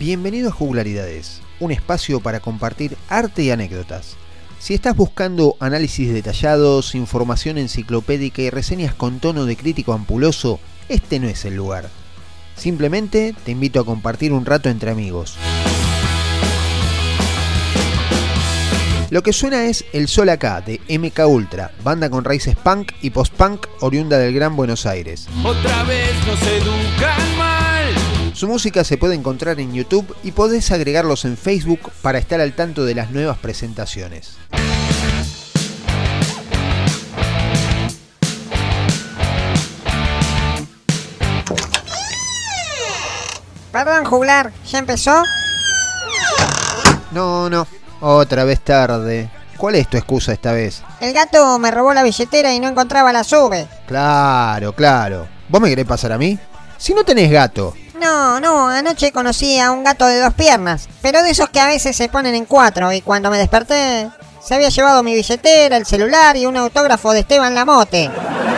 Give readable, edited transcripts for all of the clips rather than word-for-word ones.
Bienvenido a Juglaridades, un espacio para compartir arte y anécdotas. Si estás buscando análisis detallados, información enciclopédica y reseñas con tono de crítico ampuloso, este no es el lugar. Simplemente te invito a compartir un rato entre amigos. Lo que suena es El Sol Acá, de MK Ultra, banda con raíces punk y post-punk oriunda del Gran Buenos Aires. Otra vez nos educan mal. Su música se puede encontrar en YouTube y podés agregarlos en Facebook para estar al tanto de las nuevas presentaciones. Perdón, juglar, ¿ya empezó? No, otra vez tarde. ¿Cuál es tu excusa esta vez? El gato me robó la billetera y no encontraba la sube. Claro. ¿Vos me querés pasar a mí? Si no tenés gato. No, anoche conocí a un gato de 2 piernas, pero de esos que a veces se ponen en 4, y cuando me desperté, se había llevado mi billetera, el celular y un autógrafo de Esteban Lamote.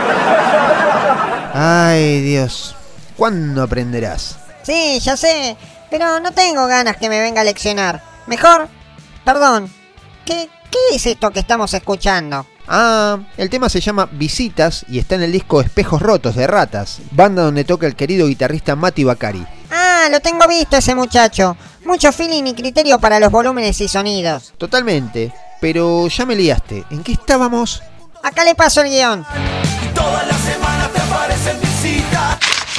Ay, Dios. ¿Cuándo aprenderás? Sí, ya sé, pero no tengo ganas que me venga a leccionar. Mejor, perdón, ¿qué es esto que estamos escuchando? El tema se llama Visitas y está en el disco Espejos Rotos de Ratas, banda donde toca el querido guitarrista Mati Bacari. Lo tengo visto ese muchacho. Mucho feeling y criterio para los volúmenes y sonidos. Totalmente, pero ya me liaste. ¿En qué estábamos? Acá le paso el guión. Todas las semanas te aparecen visitas.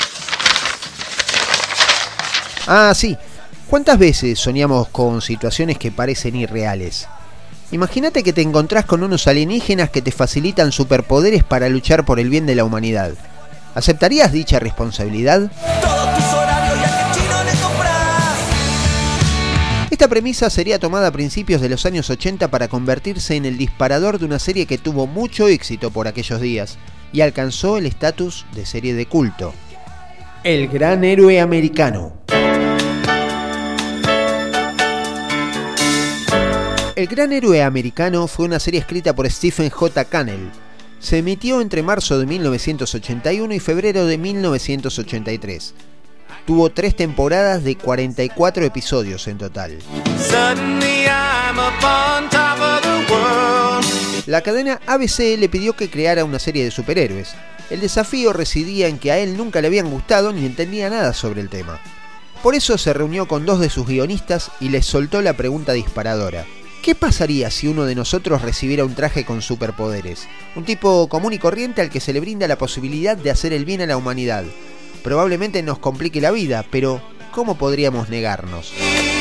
Sí. ¿Cuántas veces soñamos con situaciones que parecen irreales? Imagínate que te encontrás con unos alienígenas que te facilitan superpoderes para luchar por el bien de la humanidad. ¿Aceptarías dicha responsabilidad? Todos tus horarios y a qué chino le compras. Esta premisa sería tomada a principios de los años 80 para convertirse en el disparador de una serie que tuvo mucho éxito por aquellos días y alcanzó el estatus de serie de culto. El Gran Héroe Americano. El Gran Héroe Americano fue una serie escrita por Stephen J. Cannell. Se emitió entre marzo de 1981 y febrero de 1983. Tuvo 3 temporadas de 44 episodios en total. La cadena ABC le pidió que creara una serie de superhéroes. El desafío residía en que a él nunca le habían gustado ni entendía nada sobre el tema. Por eso se reunió con 2 de sus guionistas y les soltó la pregunta disparadora. ¿Qué pasaría si uno de nosotros recibiera un traje con superpoderes? Un tipo común y corriente al que se le brinda la posibilidad de hacer el bien a la humanidad. Probablemente nos complique la vida, pero ¿cómo podríamos negarnos?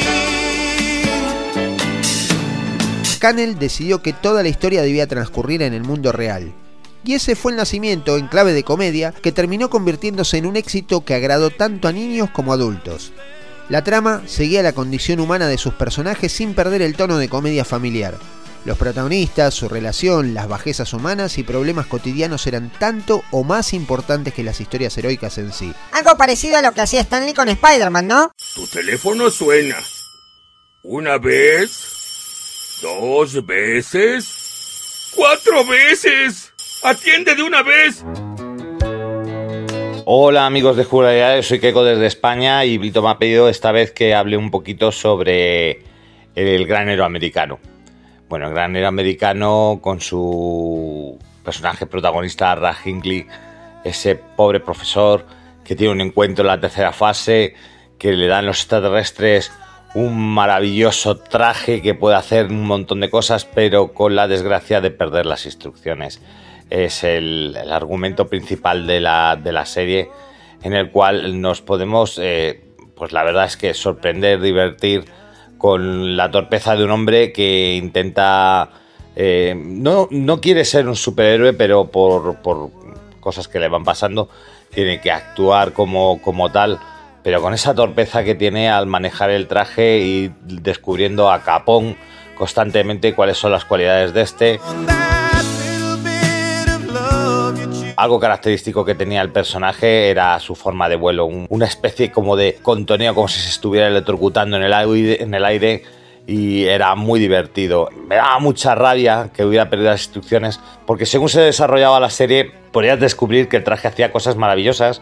Cannell decidió que toda la historia debía transcurrir en el mundo real. Y ese fue el nacimiento, en clave de comedia, que terminó convirtiéndose en un éxito que agradó tanto a niños como a adultos. La trama seguía la condición humana de sus personajes sin perder el tono de comedia familiar. Los protagonistas, su relación, las bajezas humanas y problemas cotidianos eran tanto o más importantes que las historias heroicas en sí. Algo parecido a lo que hacía Stan Lee con Spider-Man, ¿no? Tu teléfono suena. 1 vez, 2 veces, 4 veces. ¡Atiende de una vez! Hola amigos de Juglaridades, soy Keiko desde España y Vito me ha pedido esta vez que hable un poquito sobre el Gran Héroe Americano. Bueno, el Gran Héroe Americano con su personaje protagonista, Raj Hinckley, ese pobre profesor que tiene un encuentro en la 3ª fase, que le dan los extraterrestres un maravilloso traje que puede hacer un montón de cosas, pero con la desgracia de perder las instrucciones. Es el argumento principal de la serie, en el cual nos podemos, pues la verdad es que sorprender, divertir con la torpeza de un hombre que intenta, no quiere ser un superhéroe, pero por cosas que le van pasando tiene que actuar como tal, pero con esa torpeza que tiene al manejar el traje y descubriendo a capón constantemente cuáles son las cualidades de este. Algo característico que tenía el personaje era su forma de vuelo, una especie como de contoneo, como si se estuviera electrocutando en el aire, y era muy divertido. Me daba mucha rabia que hubiera perdido las instrucciones, porque según se desarrollaba la serie podías descubrir que el traje hacía cosas maravillosas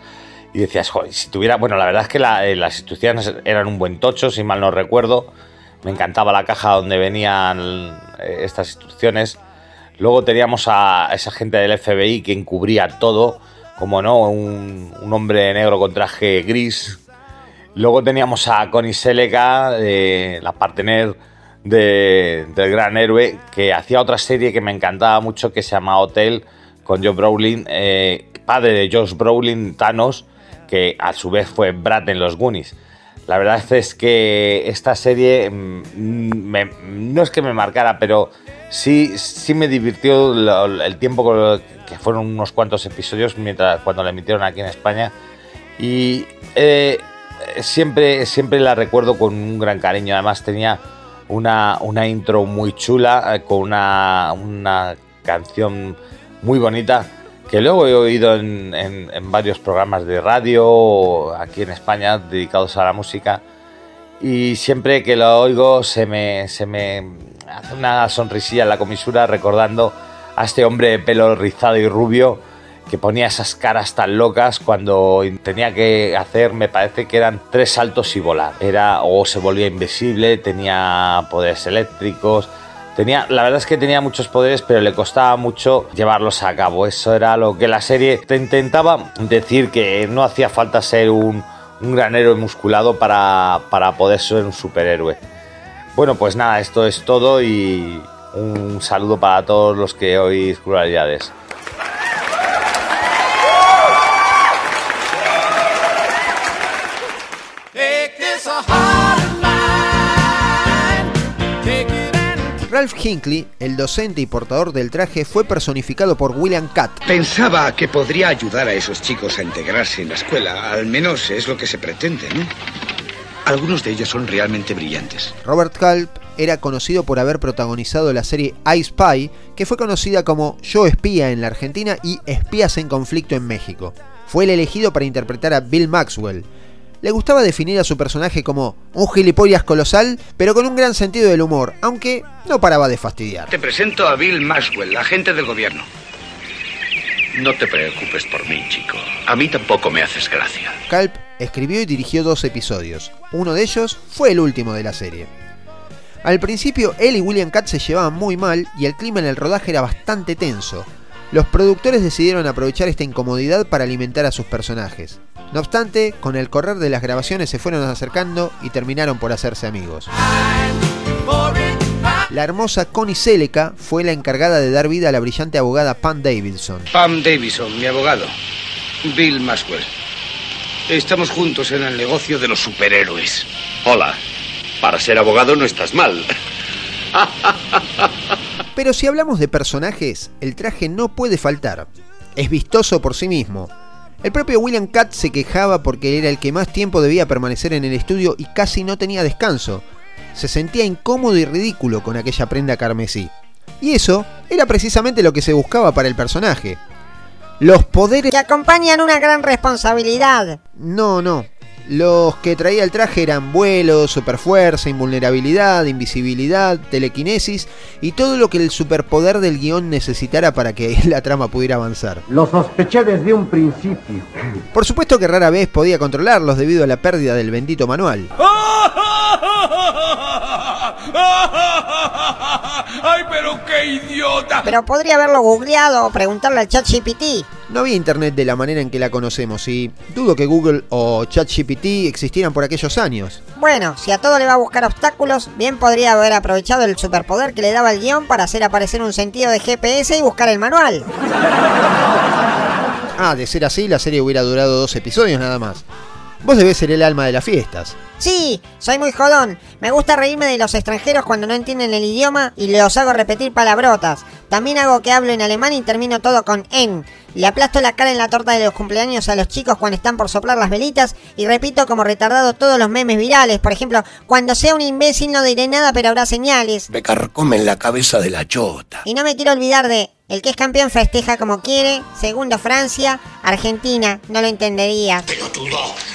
y decías, joder, si tuviera... Bueno, la verdad es que las instrucciones eran un buen tocho, si mal no recuerdo. Me encantaba la caja donde venían estas instrucciones. Luego teníamos a esa gente del FBI que encubría todo, como no, un hombre negro con traje gris. Luego teníamos a Connie Sellecca, la partner del Gran Héroe, que hacía otra serie que me encantaba mucho, que se llama Hotel, con Josh Brolin, padre de Josh Brolin, Thanos, que a su vez fue Brad en los Goonies. La verdad es que esta serie no es que me marcara, pero sí me divirtió el tiempo, que fueron unos cuantos episodios cuando la emitieron aquí en España, y siempre la recuerdo con un gran cariño. Además tenía una intro muy chula, con una canción muy bonita, que luego he oído en varios programas de radio aquí en España dedicados a la música, y siempre que lo oigo se me hace una sonrisilla en la comisura, recordando a este hombre de pelo rizado y rubio que ponía esas caras tan locas cuando tenía que hacer, me parece que eran 3 saltos y volar. O se volvía invisible, tenía poderes eléctricos. La verdad es que tenía muchos poderes, pero le costaba mucho llevarlos a cabo. Eso era lo que la serie te intentaba decir, que no hacía falta ser un gran héroe musculado para poder ser un superhéroe. Bueno, pues nada, esto es todo, y un saludo para todos los que oís Crueldades. Ralph Hinckley, el docente y portador del traje, fue personificado por William Katt. Pensaba que podría ayudar a esos chicos a integrarse en la escuela. Al menos es lo que se pretende, ¿no? Algunos de ellos son realmente brillantes. Robert Culp era conocido por haber protagonizado la serie I Spy, que fue conocida como Yo Espía en la Argentina y Espías en Conflicto en México. Fue el elegido para interpretar a Bill Maxwell. Le gustaba definir a su personaje como un gilipollas colosal, pero con un gran sentido del humor, aunque no paraba de fastidiar. Te presento a Bill Maxwell, agente del gobierno. No te preocupes por mí, chico. A mí tampoco me haces gracia. Culp escribió y dirigió 2 episodios. Uno de ellos fue el último de la serie. Al principio, él y William Katt se llevaban muy mal y el clima en el rodaje era bastante tenso. Los productores decidieron aprovechar esta incomodidad para alimentar a sus personajes. No obstante, con el correr de las grabaciones se fueron acercando y terminaron por hacerse amigos. La hermosa Connie Sellecca fue la encargada de dar vida a la brillante abogada Pam Davidson. Pam Davidson, mi abogado. Bill Maxwell. Estamos juntos en el negocio de los superhéroes. Hola. Para ser abogado no estás mal. Pero si hablamos de personajes, el traje no puede faltar. Es vistoso por sí mismo. El propio William Katt se quejaba porque era el que más tiempo debía permanecer en el estudio y casi no tenía descanso. Se sentía incómodo y ridículo con aquella prenda carmesí. Y eso era precisamente lo que se buscaba para el personaje. Los poderes que acompañan una gran responsabilidad. No. Los que traía el traje eran vuelo, superfuerza, invulnerabilidad, invisibilidad, telequinesis y todo lo que el superpoder del guión necesitara para que la trama pudiera avanzar. Lo sospeché desde un principio. Por supuesto que rara vez podía controlarlos debido a la pérdida del bendito manual. ¡Ay, pero qué idiota! Pero podría haberlo googleado o preguntarle al ChatGPT. No había internet de la manera en que la conocemos y dudo que Google o ChatGPT existieran por aquellos años. Bueno, si a todo le va a buscar obstáculos, bien podría haber aprovechado el superpoder que le daba el guión para hacer aparecer un sentido de GPS y buscar el manual. De ser así, la serie hubiera durado 2 episodios nada más. Vos debés ser el alma de las fiestas. Sí, soy muy jodón. Me gusta reírme de los extranjeros cuando no entienden el idioma y los hago repetir palabrotas. También hago que hablo en alemán y termino todo con en. Le aplasto la cara en la torta de los cumpleaños a los chicos cuando están por soplar las velitas y repito como retardado todos los memes virales. Por ejemplo, cuando sea un imbécil no diré nada pero habrá señales. Me carcomen la cabeza de la chota. Y no me quiero olvidar de... El que es campeón festeja como quiere. Segundo Francia. Argentina. No lo entendería. Pelotudo.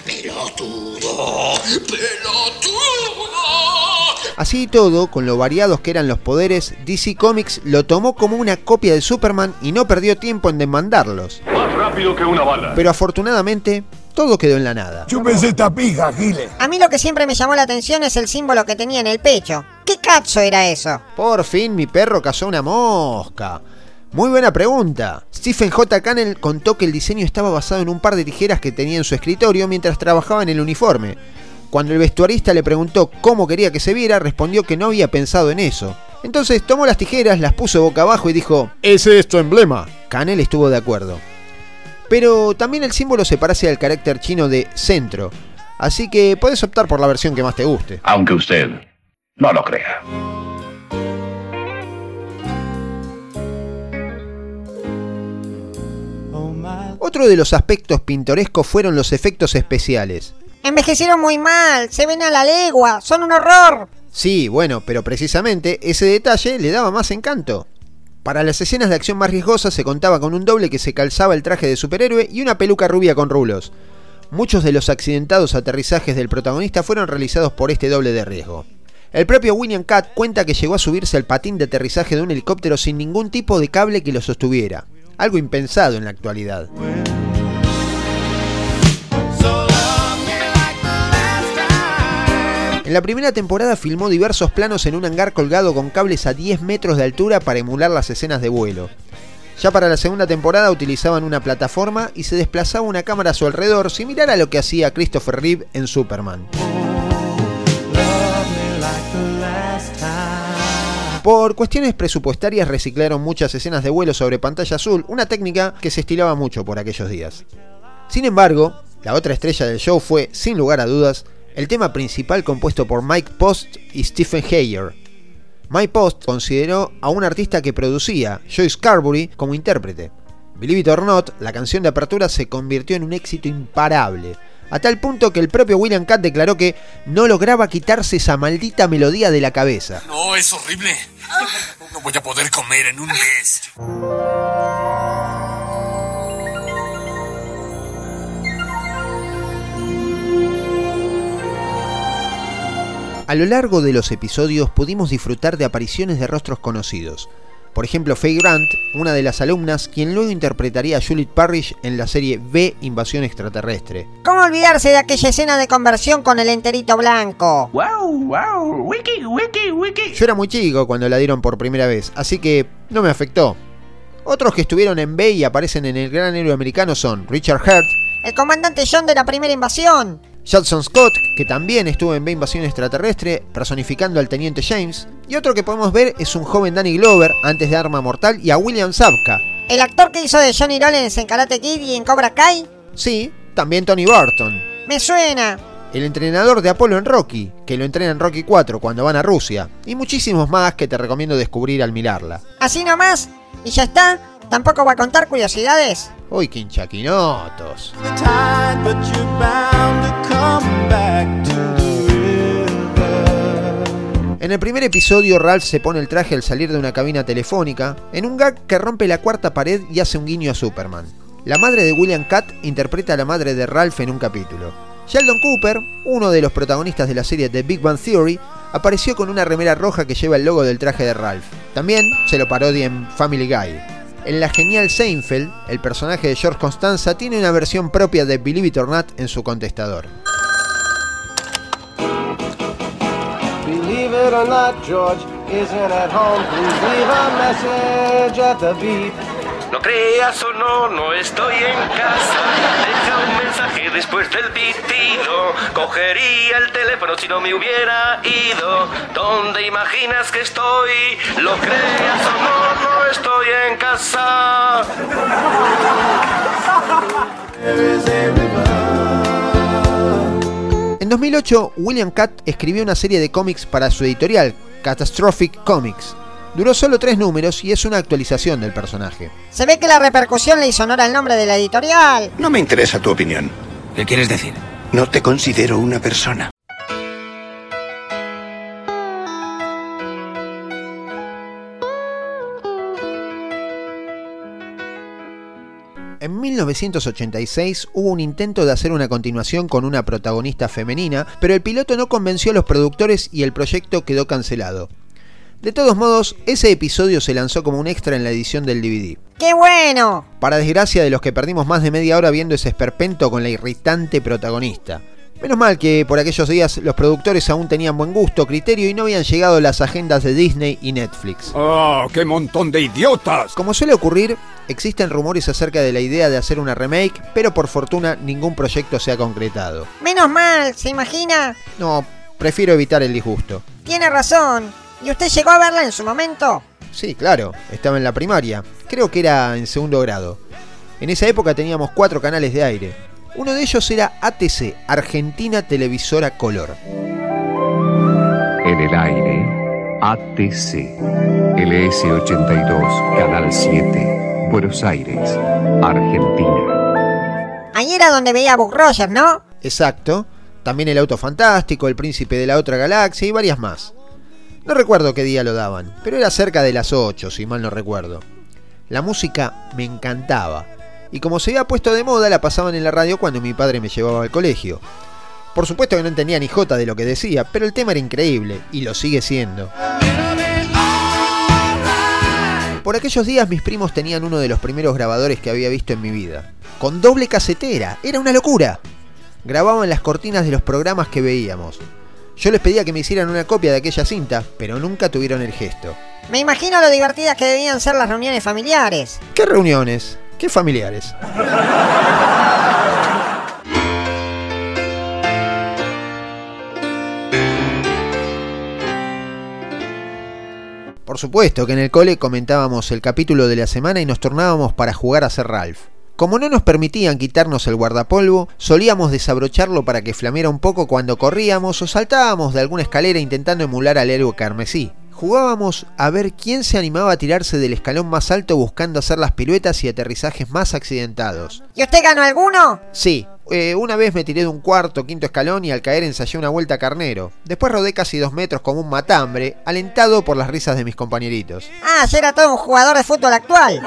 Así y todo, con lo variados que eran los poderes, DC Comics lo tomó como una copia de Superman y no perdió tiempo en demandarlos. Más rápido que una bala. Pero afortunadamente, todo quedó en la nada. Chúpense esta pija, Giles. A mí lo que siempre me llamó la atención es el símbolo que tenía en el pecho. ¿Qué cazzo era eso? Por fin mi perro cazó una mosca. Muy buena pregunta. Stephen J. Cannell contó que el diseño estaba basado en un par de tijeras que tenía en su escritorio mientras trabajaba en el uniforme. Cuando el vestuarista le preguntó cómo quería que se viera, respondió que no había pensado en eso. Entonces tomó las tijeras, las puso boca abajo y dijo: «¿Ese es tu emblema?». Cannell estuvo de acuerdo. Pero también el símbolo se parece al carácter chino de centro, así que puedes optar por la versión que más te guste. Aunque usted no lo crea. Otro de los aspectos pintorescos fueron los efectos especiales. Envejecieron muy mal, se ven a la legua, son un horror. Sí, bueno, pero precisamente ese detalle le daba más encanto. Para las escenas de acción más riesgosas se contaba con un doble que se calzaba el traje de superhéroe y una peluca rubia con rulos. Muchos de los accidentados aterrizajes del protagonista fueron realizados por este doble de riesgo. El propio William Katt cuenta que llegó a subirse al patín de aterrizaje de un helicóptero sin ningún tipo de cable que lo sostuviera. Algo impensado en la actualidad. En la primera temporada filmó diversos planos en un hangar colgado con cables a 10 metros de altura para emular las escenas de vuelo. Ya para la segunda temporada utilizaban una plataforma y se desplazaba una cámara a su alrededor, similar a lo que hacía Christopher Reeve en Superman. Por cuestiones presupuestarias reciclaron muchas escenas de vuelo sobre pantalla azul, una técnica que se estilaba mucho por aquellos días. Sin embargo, la otra estrella del show fue, sin lugar a dudas, el tema principal compuesto por Mike Post y Stephen Heyer. Mike Post consideró a un artista que producía, Joyce Carbury, como intérprete. Believe It or Not, la canción de apertura se convirtió en un éxito imparable, a tal punto que el propio William Katt declaró que no lograba quitarse esa maldita melodía de la cabeza. No, es horrible. No voy a poder comer en un mes. A lo largo de los episodios pudimos disfrutar de apariciones de rostros conocidos. Por ejemplo, Faye Grant, una de las alumnas, quien luego interpretaría a Juliet Parrish en la serie V Invasión Extraterrestre. ¿Cómo olvidarse de aquella escena de conversión con el enterito blanco? ¡Wow! ¡Wiki! Yo era muy chico cuando la dieron por primera vez, así que no me afectó. Otros que estuvieron en V y aparecen en El Gran Héroe Americano son Richard Hurt, el comandante John de la primera invasión, Judson Scott, que también estuvo en V Invasión Extraterrestre, personificando al Teniente James, y otro que podemos ver es un joven Danny Glover, antes de Arma Mortal, y a William Zabka. ¿El actor que hizo de Johnny Lawrence en Karate Kid y en Cobra Kai? Sí, también Tony Burton. Me suena. El entrenador de Apolo en Rocky, que lo entrena en Rocky 4 cuando van a Rusia, y muchísimos más que te recomiendo descubrir al mirarla. ¿Así nomás? ¿Y ya está? ¿Tampoco va a contar curiosidades? ¡Uy, quinchaquinotos! En el primer episodio, Ralph se pone el traje al salir de una cabina telefónica, en un gag que rompe la cuarta pared y hace un guiño a Superman. La madre de William Katt interpreta a la madre de Ralph en un capítulo. Sheldon Cooper, uno de los protagonistas de la serie The Big Bang Theory, apareció con una remera roja que lleva el logo del traje de Ralph. También se lo parodia en Family Guy. En la genial Seinfeld, el personaje de George Costanza tiene una versión propia de Believe It or Not en su contestador. Believe it or not, George isn't at home. Please leave a message at the beep. No creas o no, no estoy en casa. Deja un mensaje después del pitido. Cogería el teléfono si no me hubiera ido. ¿Dónde imaginas que estoy? Lo creas o no, no estoy en casa. En 2008, William Katt escribió una serie de cómics para su editorial, Catastrophic Comics. Duró solo 3 números y es una actualización del personaje. Se ve que la repercusión le hizo honor al nombre de la editorial. No me interesa tu opinión. ¿Qué quieres decir? No te considero una persona. En 1986 hubo un intento de hacer una continuación con una protagonista femenina, pero el piloto no convenció a los productores y el proyecto quedó cancelado. De todos modos, ese episodio se lanzó como un extra en la edición del DVD. ¡Qué bueno! Para desgracia de los que perdimos más de media hora viendo ese esperpento con la irritante protagonista. Menos mal que por aquellos días los productores aún tenían buen gusto, criterio y no habían llegado las agendas de Disney y Netflix. ¡Oh, qué montón de idiotas! Como suele ocurrir, existen rumores acerca de la idea de hacer una remake, pero por fortuna ningún proyecto se ha concretado. Menos mal, ¿se imagina? No, prefiero evitar el disgusto. Tiene razón. ¿Y usted llegó a verla en su momento? Sí, claro, estaba en la primaria. Creo que era en segundo grado. En esa época teníamos 4 canales de aire. Uno de ellos era ATC, Argentina Televisora Color. En el aire, ATC, LS82, Canal 7, Buenos Aires, Argentina. Ahí era donde veía a Buck Rogers, ¿no? Exacto. También El Auto Fantástico, El Príncipe de la Otra Galaxia y varias más. No recuerdo qué día lo daban, pero era cerca de las 8, si mal no recuerdo. La música me encantaba. Y como se había puesto de moda, la pasaban en la radio cuando mi padre me llevaba al colegio. Por supuesto que no entendía ni jota de lo que decía, pero el tema era increíble, y lo sigue siendo. Por aquellos días mis primos tenían uno de los primeros grabadores que había visto en mi vida. Con doble casetera, era una locura. Grababan las cortinas de los programas que veíamos. Yo les pedía que me hicieran una copia de aquella cinta, pero nunca tuvieron el gesto. Me imagino lo divertidas que debían ser las reuniones familiares. ¿Qué reuniones? ¿Qué familiares? Por supuesto que en el cole comentábamos el capítulo de la semana y nos turnábamos para jugar a ser Ralph. Como no nos permitían quitarnos el guardapolvo, solíamos desabrocharlo para que flameara un poco cuando corríamos o saltábamos de alguna escalera intentando emular al héroe carmesí. Jugábamos a ver quién se animaba a tirarse del escalón más alto buscando hacer las piruetas y aterrizajes más accidentados. ¿Y usted ganó alguno? Sí, una vez me tiré de un cuarto, quinto escalón y al caer ensayé una vuelta carnero. Después rodé casi 2 metros como un matambre, alentado por las risas de mis compañeritos. Ah, ya era todo un jugador de fútbol actual.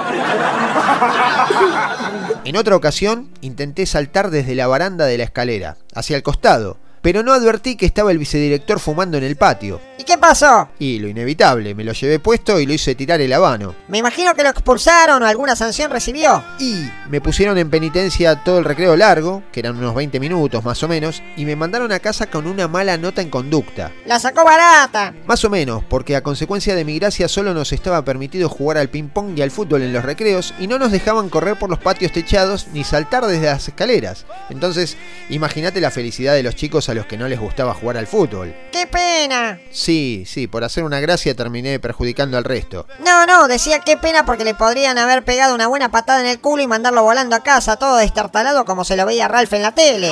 En otra ocasión, intenté saltar desde la baranda de la escalera, hacia el costado, pero no advertí que estaba el vicedirector fumando en el patio. ¿Y qué pasó? Y lo inevitable, me lo llevé puesto y lo hice tirar el habano. Me imagino que lo expulsaron o alguna sanción recibió. Y me pusieron en penitencia todo el recreo largo, que eran unos 20 minutos más o menos, y me mandaron a casa con una mala nota en conducta. La sacó barata. Más o menos, porque a consecuencia de mi gracia solo nos estaba permitido jugar al ping-pong y al fútbol en los recreos y no nos dejaban correr por los patios techados ni saltar desde las escaleras. Entonces, imagínate la felicidad de los chicos a los que no les gustaba jugar al fútbol. ¡Qué pena! Sí, por hacer una gracia terminé perjudicando al resto. No, decía qué pena porque le podrían haber pegado una buena patada en el culo y mandarlo volando a casa, todo destartalado como se lo veía Ralph en la tele.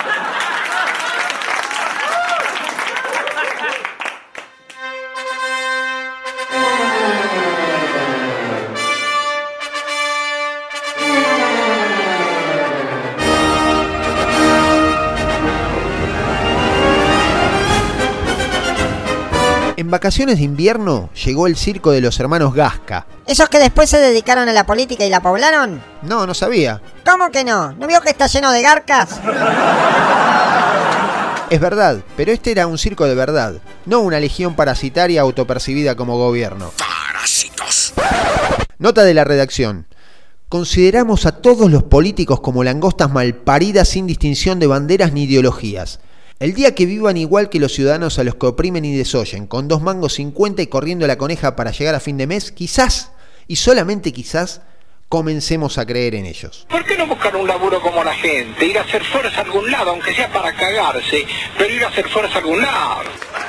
En vacaciones de invierno llegó el circo de los hermanos Gasca. ¿Esos que después se dedicaron a la política y la poblaron? No sabía. ¿Cómo que no? ¿No vio que está lleno de garcas? Es verdad, pero este era un circo de verdad, no una legión parasitaria autopercibida como gobierno. ¡Parásitos! Nota de la redacción. Consideramos a todos los políticos como langostas malparidas sin distinción de banderas ni ideologías. El día que vivan igual que los ciudadanos a los que oprimen y desoyen, con 2 mangos 50 y corriendo la coneja para llegar a fin de mes, quizás, y solamente quizás, comencemos a creer en ellos. ¿Por qué no buscar un laburo como la gente? Ir a hacer fuerza a algún lado, aunque sea para cagarse, pero ir a hacer fuerza a algún lado.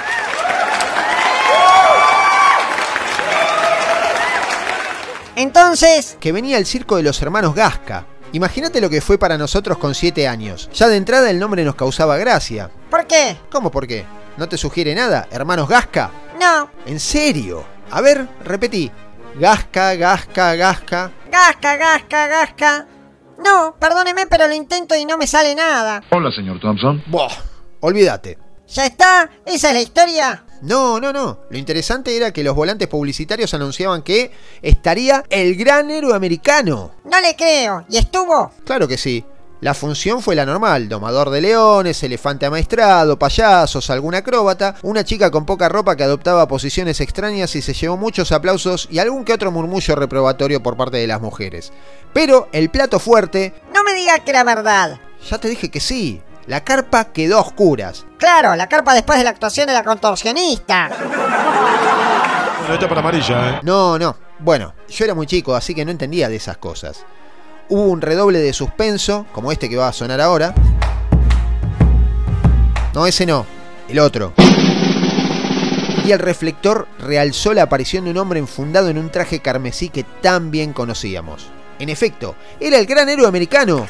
Entonces... Que venía el circo de los hermanos Gasca. Imagínate lo que fue para nosotros con 7 años. Ya de entrada el nombre nos causaba gracia. ¿Por qué? ¿Cómo por qué? ¿No te sugiere nada? ¿Hermanos Gasca? No. ¿En serio? A ver, repetí. Gasca, Gasca, Gasca. Gasca, Gasca, Gasca. No, perdóneme, pero lo intento y no me sale nada. Hola, señor Thompson. Buah, olvídate. ¿Ya está? ¿Esa es la historia? No. Lo interesante era que los volantes publicitarios anunciaban que estaría el gran héroe americano. No le creo. ¿Y estuvo? Claro que sí. La función fue la normal: domador de leones, elefante amaestrado, payasos, algún acróbata, una chica con poca ropa que adoptaba posiciones extrañas y se llevó muchos aplausos y algún que otro murmullo reprobatorio por parte de las mujeres. Pero el plato fuerte... No me digas que era verdad. Ya te dije que sí. La carpa quedó a oscuras. Claro, la carpa después de la actuación de la contorsionista. Bueno, esta para amarilla, ¿eh? No. Bueno, yo era muy chico, así que no entendía de esas cosas. Hubo un redoble de suspenso, como este que va a sonar ahora. No, ese no, el otro. Y el reflector realzó la aparición de un hombre enfundado en un traje carmesí que tan bien conocíamos. En efecto, era el gran héroe americano.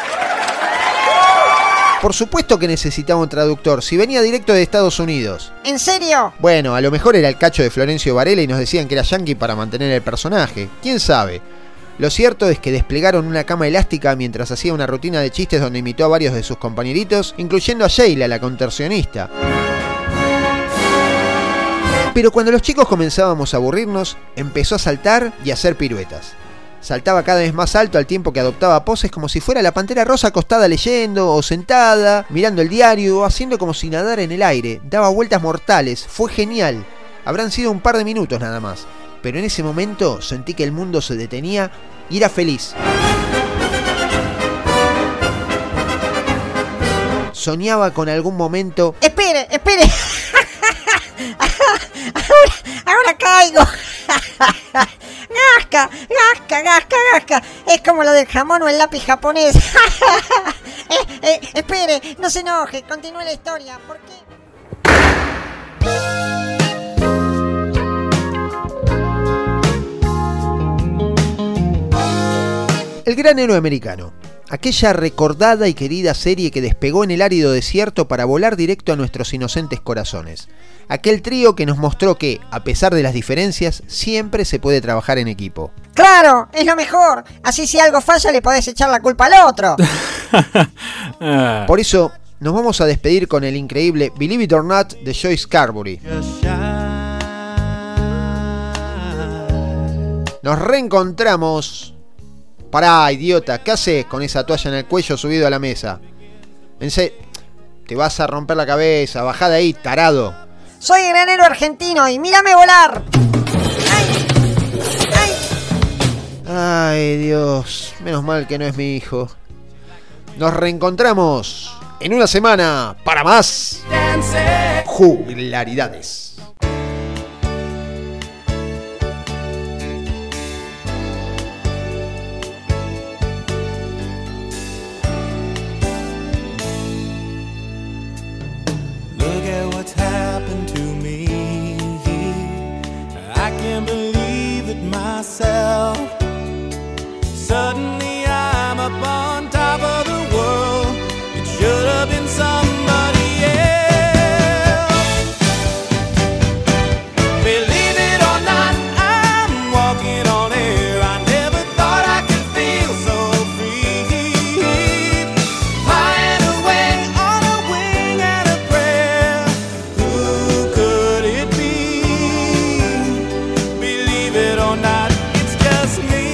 Por supuesto que necesitaba un traductor, si venía directo de Estados Unidos. ¿En serio? Bueno, a lo mejor era el cacho de Florencio Varela y nos decían que era yankee para mantener el personaje. ¿Quién sabe? Lo cierto es que desplegaron una cama elástica mientras hacía una rutina de chistes donde imitó a varios de sus compañeritos, incluyendo a Sheila, la contorsionista. Pero cuando los chicos comenzábamos a aburrirnos, empezó a saltar y a hacer piruetas. Saltaba cada vez más alto al tiempo que adoptaba poses como si fuera la Pantera Rosa acostada leyendo, o sentada, mirando el diario, o haciendo como si nadara en el aire. Daba vueltas mortales, fue genial. Habrán sido un par de minutos nada más. Pero en ese momento sentí que el mundo se detenía y era feliz. Soñaba con algún momento... ¡Espere! Ahora caigo. Gasca. Es como lo del jamón o el lápiz japonés. Espere, no se enoje, continúe la historia. ¿Por qué? El gran héroe americano. Aquella recordada y querida serie que despegó en el árido desierto para volar directo a nuestros inocentes corazones. Aquel trío que nos mostró que, a pesar de las diferencias, siempre se puede trabajar en equipo. ¡Claro! Es lo mejor. Así si algo falla le podés echar la culpa al otro. Por eso, nos vamos a despedir con el increíble Believe It or Not de Joyce Carbury. Nos reencontramos... Pará, idiota, ¿qué haces con esa toalla en el cuello subido a la mesa? Te vas a romper la cabeza, bajá de ahí, tarado. Soy el gran héroe argentino y mírame volar. Ay, Dios, menos mal que no es mi hijo. Nos reencontramos en una semana para más juglaridades. Suddenly I'm up on top of the world. It should have been somebody else. Believe it or not, I'm walking on air. I never thought I could feel so free. Flying away on a wing and a prayer. Who could it be? Believe it or not, it's just me.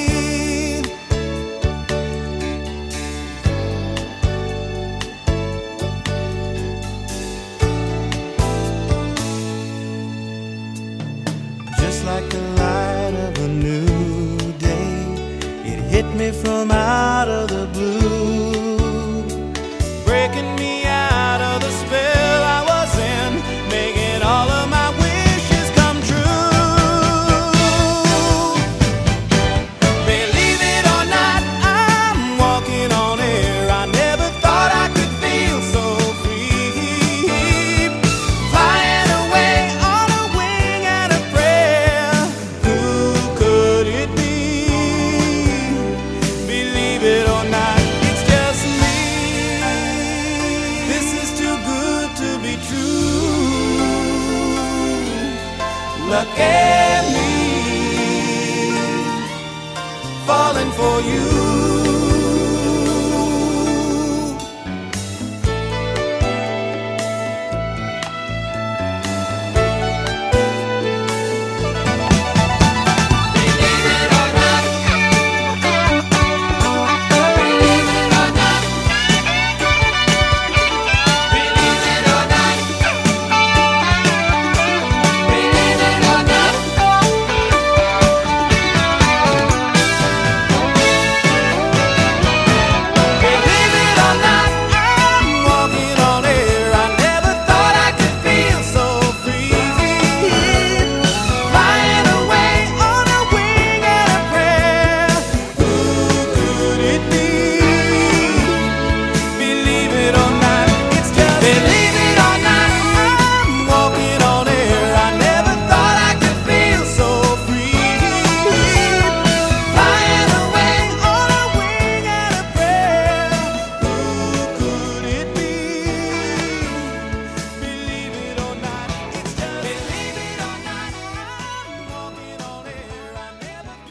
Like the light of a new day, it hit me from out of the blue, breaking me out of the spell I was in, making all of my wishes come true. Believe it or not, I'm walking on air. I never thought I could feel so free, flying away on a wing and a prayer. Who could it be? Believe it or not.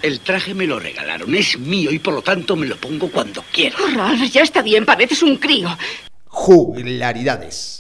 El traje me lo regalaron, es mío y por lo tanto me lo pongo cuando quiero. Ralph, ya está bien, pareces un crío. Juglaridades.